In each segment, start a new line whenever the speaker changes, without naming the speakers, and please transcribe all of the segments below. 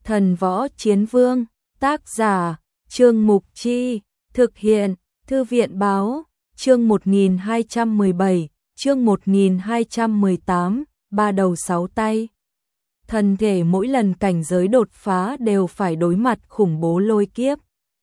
Thần Võ Chiến Vương, tác giả, Trương Mục Chi, thực hiện, Thư viện Báo, chương 1217, chương 1218, ba đầu sáu tay. Thân thể mỗi lần cảnh giới đột phá đều phải đối mặt khủng bố lôi kiếp.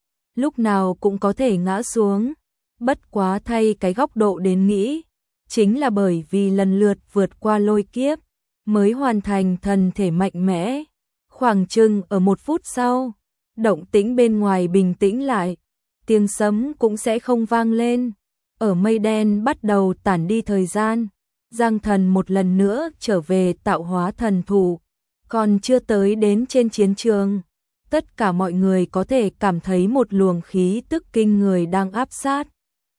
Lúc nào cũng có thể ngã xuống, bất quá thay cái góc độ đến nghĩ, chính là bởi vì lần lượt vượt qua lôi kiếp, mới hoàn thành thân thể mạnh mẽ. Khoảng chừng ở 1 phút sau, động tĩnh bên ngoài bình tĩnh lại, tiếng sấm cũng sẽ không vang lên. Ở mây đen bắt đầu tản đi thời gian, Giang Thần một lần nữa trở về tạo hóa thần thủ, còn chưa tới đến trên chiến trường. Tất cả mọi người có thể cảm thấy một luồng khí tức kinh người đang áp sát.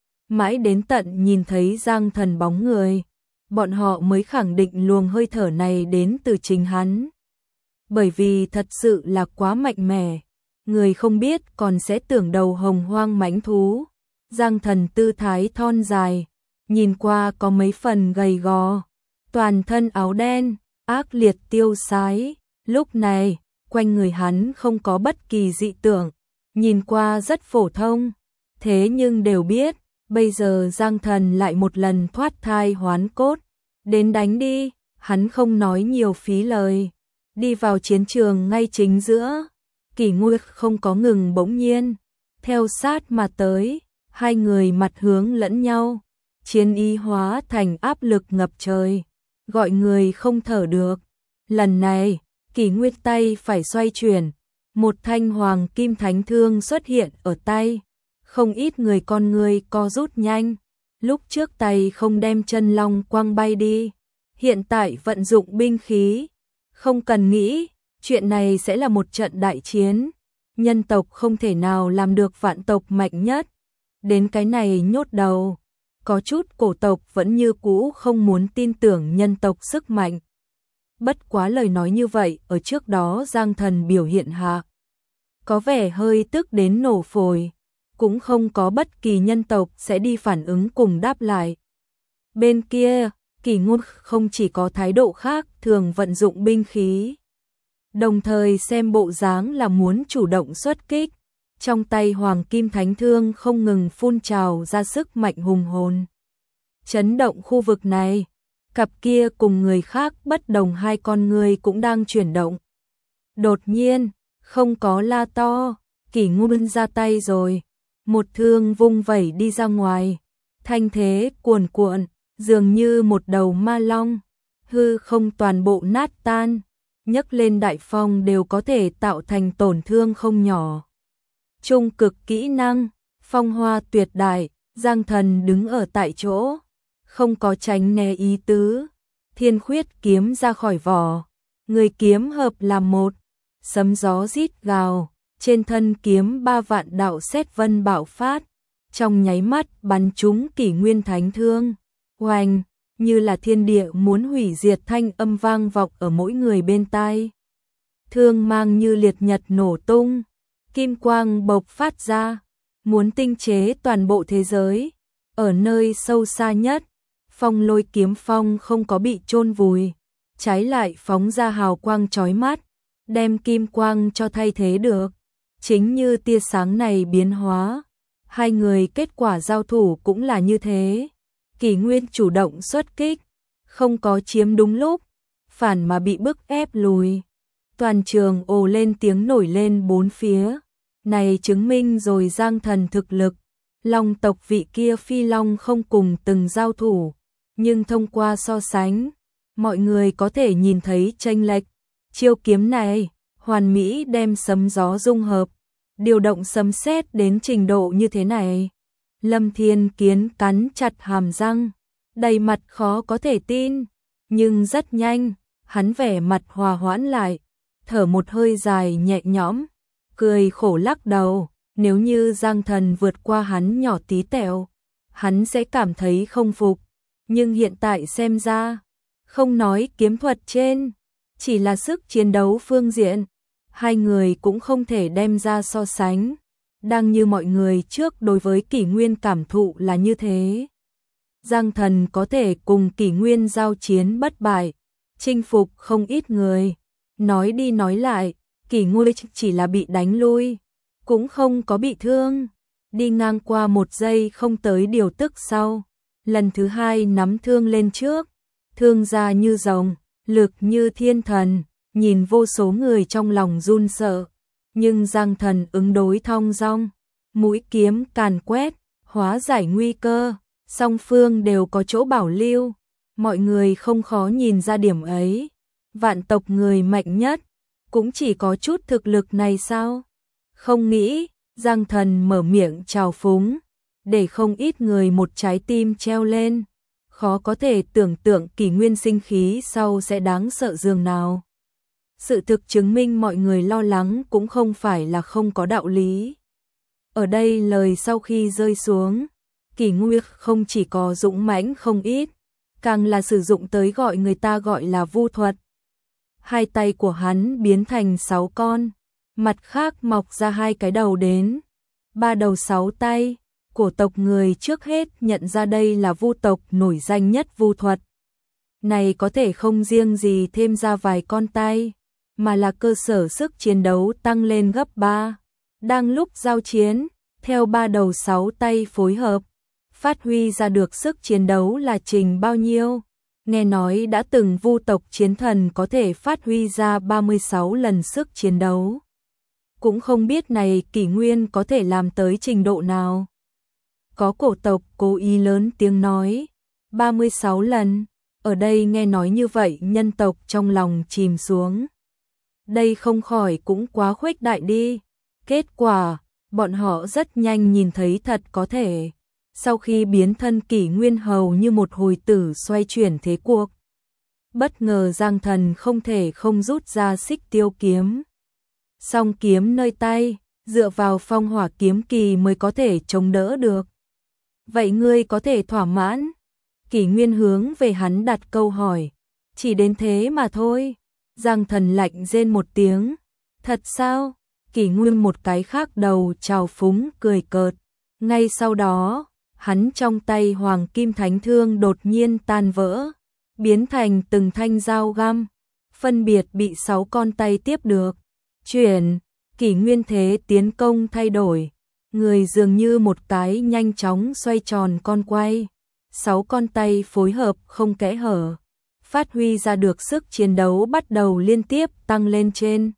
Mãi đến tận nhìn thấy Giang Thần bóng người, bọn họ mới khẳng định luồng hơi thở này đến từ chính hắn. Bởi vì thật sự là quá mạnh mẽ, người không biết còn sẽ tưởng đầu hồng hoang mãnh thú. Giang Thần tư thái thon dài, nhìn qua có mấy phần gầy gò, toàn thân áo đen, ác liệt tiêu sái. Lúc này, quanh người hắn không có bất kỳ dị tượng, nhìn qua rất phổ thông. Thế nhưng đều biết, bây giờ Giang Thần lại một lần thoát thai hoán cốt. Đến đánh đi, hắn không nói nhiều phí lời. Đi vào chiến trường ngay chính giữa, Kỷ Nguyên không có ngừng bỗng nhiên, theo sát mà tới, hai người mặt hướng lẫn nhau, chiến ý hóa thành áp lực ngập trời, gọi người không thở được. Lần này, Kỷ Nguyên tay phải xoay chuyển, một thanh hoàng kim thánh thương xuất hiện ở tay, không ít người con người co rút nhanh, lúc trước tay không đem chân long quăng bay đi, hiện tại vận dụng binh khí. Không cần nghĩ, chuyện này sẽ là một trận đại chiến. Nhân tộc không thể nào làm được vạn tộc mạnh nhất. Đến cái này nhốt đầu. Có chút cổ tộc vẫn như cũ không muốn tin tưởng nhân tộc sức mạnh. Bất quá lời nói như vậy ở trước đó Giang Thần biểu hiện hạ, có vẻ hơi tức đến nổ phổi. Cũng không có bất kỳ nhân tộc sẽ đi phản ứng cùng đáp lại. Bên kia, Kỷ Ngôn không chỉ có thái độ khác thường vận dụng binh khí, đồng thời xem bộ dáng là muốn chủ động xuất kích. Trong tay Hoàng Kim Thánh Thương không ngừng phun trào ra sức mạnh hùng hồn, chấn động khu vực này. Cặp kia cùng người khác bất đồng hai con người cũng đang chuyển động. Đột nhiên, không có la to, Kỷ Ngôn ra tay rồi, một thương vung vẩy đi ra ngoài, thanh thế cuồn cuộn, dường như một đầu ma long, hư không toàn bộ nát tan, nhấc lên đại phong đều có thể tạo thành tổn thương không nhỏ. Trung cực kỹ năng, phong hoa tuyệt đại, Giang Thần đứng ở tại chỗ, không có tránh né ý tứ, thiên khuyết kiếm ra khỏi vỏ, người kiếm hợp làm một, sấm gió rít gào, trên thân kiếm 3 vạn đạo sét vân bạo phát, trong nháy mắt bắn trúng Kỷ Nguyên Thánh Thương. Oanh, như là thiên địa muốn hủy diệt thanh âm vang vọng ở mỗi người bên tai. Thương mang như liệt nhật nổ tung, kim quang bộc phát ra, muốn tinh chế toàn bộ thế giới. Ở nơi sâu xa nhất, phong lôi kiếm phong không có bị chôn vùi, trái lại phóng ra hào quang chói mắt, đem kim quang cho thay thế được. Chính như tia sáng này biến hóa, hai người kết quả giao thủ cũng là như thế. Kỷ Nguyên chủ động xuất kích, không có chiếm đúng lúc, phản mà bị bức ép lùi. Toàn trường ồ lên tiếng nổi lên bốn phía. Này chứng minh rồi Giang Thần thực lực. Long tộc vị kia phi long không cùng từng giao thủ, nhưng thông qua so sánh, mọi người có thể nhìn thấy chênh lệch. Chiêu kiếm này, hoàn mỹ đem sấm gió dung hợp, điều động sấm sét đến trình độ như thế này. Lâm Thiên Kiến cắn chặt hàm răng, đầy mặt khó có thể tin, nhưng rất nhanh, hắn vẻ mặt hòa hoãn lại, thở một hơi dài nhẹ nhõm, cười khổ lắc đầu. Nếu như Giang Thần vượt qua hắn nhỏ tí tẹo, hắn sẽ cảm thấy không phục, nhưng hiện tại xem ra, không nói kiếm thuật trên, chỉ là sức chiến đấu phương diện, hai người cũng không thể đem ra so sánh. Đang như mọi người trước đối với Kỷ Nguyên cảm thụ là như thế. Giang Thần có thể cùng Kỷ Nguyên giao chiến bất bại, chinh phục không ít người. Nói đi nói lại, Kỷ Nguyên chỉ là bị đánh lui, cũng không có bị thương. Đi ngang qua 1 giây không tới điều tức sau, lần thứ 2 nắm thương lên trước, thương ra như rồng, lực như thiên thần, nhìn vô số người trong lòng run sợ, nhưng Giang Thần ứng đối thong dong, mũi kiếm càn quét, hóa giải nguy cơ, song phương đều có chỗ bảo lưu, mọi người không khó nhìn ra điểm ấy. Vạn tộc người mạnh nhất, cũng chỉ có chút thực lực này sao? Không nghĩ, Giang Thần mở miệng trào phúng, để không ít người một trái tim treo lên. Khó có thể tưởng tượng Kỷ Nguyên sinh khí sau sẽ đáng sợ dường nào. Sự thực chứng minh mọi người lo lắng cũng không phải là không có đạo lý. Ở đây lời sau khi rơi xuống, Kỷ Nguyên không chỉ có dũng mãnh không ít, càng là sử dụng tới gọi người ta gọi là vu thuật. 2 tay của hắn biến thành 6 con, mặt khác mọc ra 2 cái đầu đến, 3 đầu 6 tay. Cổ tộc người trước hết nhận ra đây là vu tộc nổi danh nhất vu thuật. Này có thể không riêng gì thêm ra vài con tay, mà là cơ sở sức chiến đấu tăng lên gấp 3. Đang lúc giao chiến, theo 3 đầu 6 tay phối hợp, phát huy ra được sức chiến đấu là trình bao nhiêu. Nghe nói đã từng vu tộc chiến thần có thể phát huy ra 36 lần sức chiến đấu. Cũng không biết này Kỷ Nguyên có thể làm tới trình độ nào. Có cổ tộc cố ý lớn tiếng nói, 36 lần, ở đây nghe nói như vậy nhân tộc trong lòng chìm xuống. Đây không khỏi cũng quá khuếch đại đi. Kết quả, bọn họ rất nhanh nhìn thấy thật có thể. Sau khi biến thân Kỷ Nguyên hầu như một hồi tử xoay chuyển thế cuộc. Bất ngờ Giang Thần không thể không rút ra Xích Tiêu kiếm. Song kiếm nơi tay, dựa vào phong hỏa kiếm kỳ mới có thể chống đỡ được. Vậy ngươi có thể thỏa mãn? Kỷ Nguyên hướng về hắn đặt câu hỏi. Chỉ đến thế mà thôi. Giang Thần lạnh rên một tiếng. Thật sao? Kỷ Nguyên một cái khác đầu trào phúng cười cợt. Ngay sau đó, hắn trong tay Hoàng Kim Thánh Thương đột nhiên tan vỡ, biến thành từng thanh dao găm, phân biệt bị 6 con tay tiếp được. Chuyển, Kỷ Nguyên thế tiến công thay đổi. Người dường như một cái nhanh chóng xoay tròn con quay, 6 con tay phối hợp không kẽ hở, phát huy ra được sức chiến đấu bắt đầu liên tiếp tăng lên trên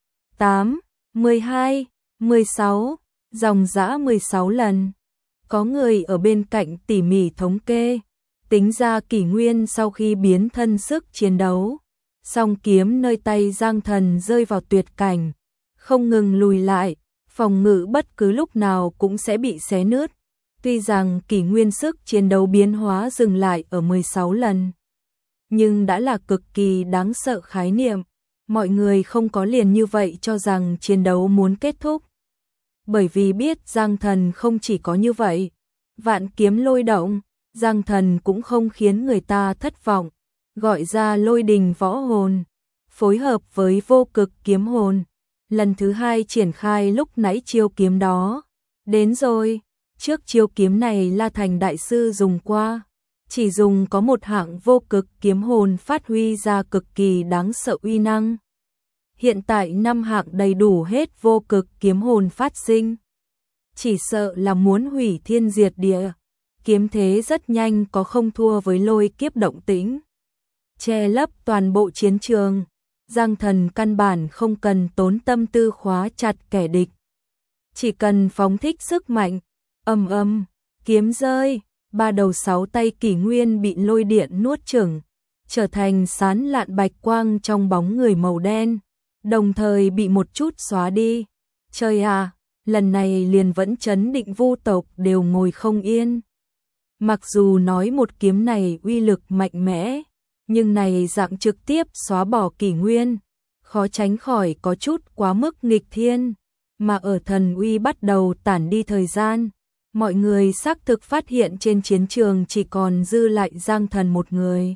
8, 12, 16, dòng dã 16 lần. Có người ở bên cạnh tỉ mỉ thống kê, tính ra Kỷ Nguyên sau khi biến thân sức chiến đấu, song kiếm nơi tay Giang Thần rơi vào tuyệt cảnh, không ngừng lùi lại, phòng ngự bất cứ lúc nào cũng sẽ bị xé nứt. Tuy rằng Kỷ Nguyên sức chiến đấu biến hóa dừng lại ở 16 lần, nhưng đã là cực kỳ đáng sợ khái niệm. Mọi người không có liền như vậy cho rằng chiến đấu muốn kết thúc. Bởi vì biết Giang Thần không chỉ có như vậy, vạn kiếm lôi động, Giang Thần cũng không khiến người ta thất vọng, gọi ra lôi đình võ hồn, phối hợp với vô cực kiếm hồn. Lần thứ 2 triển khai lúc nãy chiêu kiếm đó. Đến rồi, trước chiêu kiếm này La Thành Đại Sư dùng qua, chỉ dùng có một hạng vô cực kiếm hồn phát huy ra cực kỳ đáng sợ uy năng. Hiện tại 5 hạng đầy đủ hết vô cực kiếm hồn phát sinh. Chỉ sợ là muốn hủy thiên diệt địa. Kiếm thế rất nhanh có không thua với lôi kiếp động tĩnh, che lấp toàn bộ chiến trường. Giang Thần căn bản không cần tốn tâm tư khóa chặt kẻ địch, chỉ cần phóng thích sức mạnh, ầm ầm, kiếm rơi, 3 đầu 6 tay Kỷ Nguyên bị lôi điện nuốt chửng, trở thành sán lạn bạch quang trong bóng người màu đen, đồng thời bị một chút xóa đi. Trời à, lần này liền vẫn trấn định vu tộc đều ngồi không yên. Mặc dù nói một kiếm này uy lực mạnh mẽ, nhưng này dạng trực tiếp xóa bỏ Kỷ Nguyên, khó tránh khỏi có chút quá mức nghịch thiên. Mà ở thần uy bắt đầu tản đi thời gian, mọi người xác thực phát hiện trên chiến trường chỉ còn dư lại Giang Thần một người.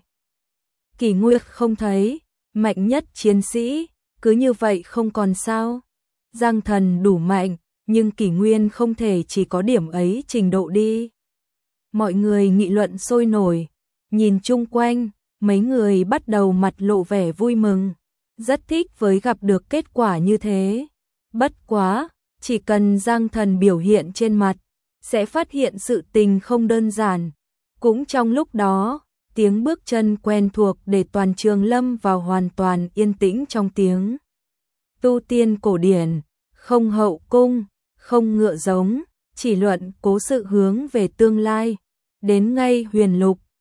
Kỷ Nguyên không thấy, mạnh nhất chiến sĩ, cứ như vậy không còn sao. Giang Thần đủ mạnh, nhưng Kỷ Nguyên không thể chỉ có điểm ấy trình độ đi. Mọi người nghị luận sôi nổi, nhìn chung quanh, mấy người bắt đầu mặt lộ vẻ vui mừng. rất thích với gặp được kết quả như thế. Bất quá, chỉ cần Giang Thần biểu hiện trên mặt, sẽ phát hiện sự tình không đơn giản. Cũng trong lúc đó, tiếng bước chân quen thuộc để toàn trường lâm vào hoàn toàn yên tĩnh trong tiếng tu tiên cổ điển, không hậu cung, không ngựa giống, chỉ luận cố sự hướng về tương lai. Đến ngay Huyền Lục,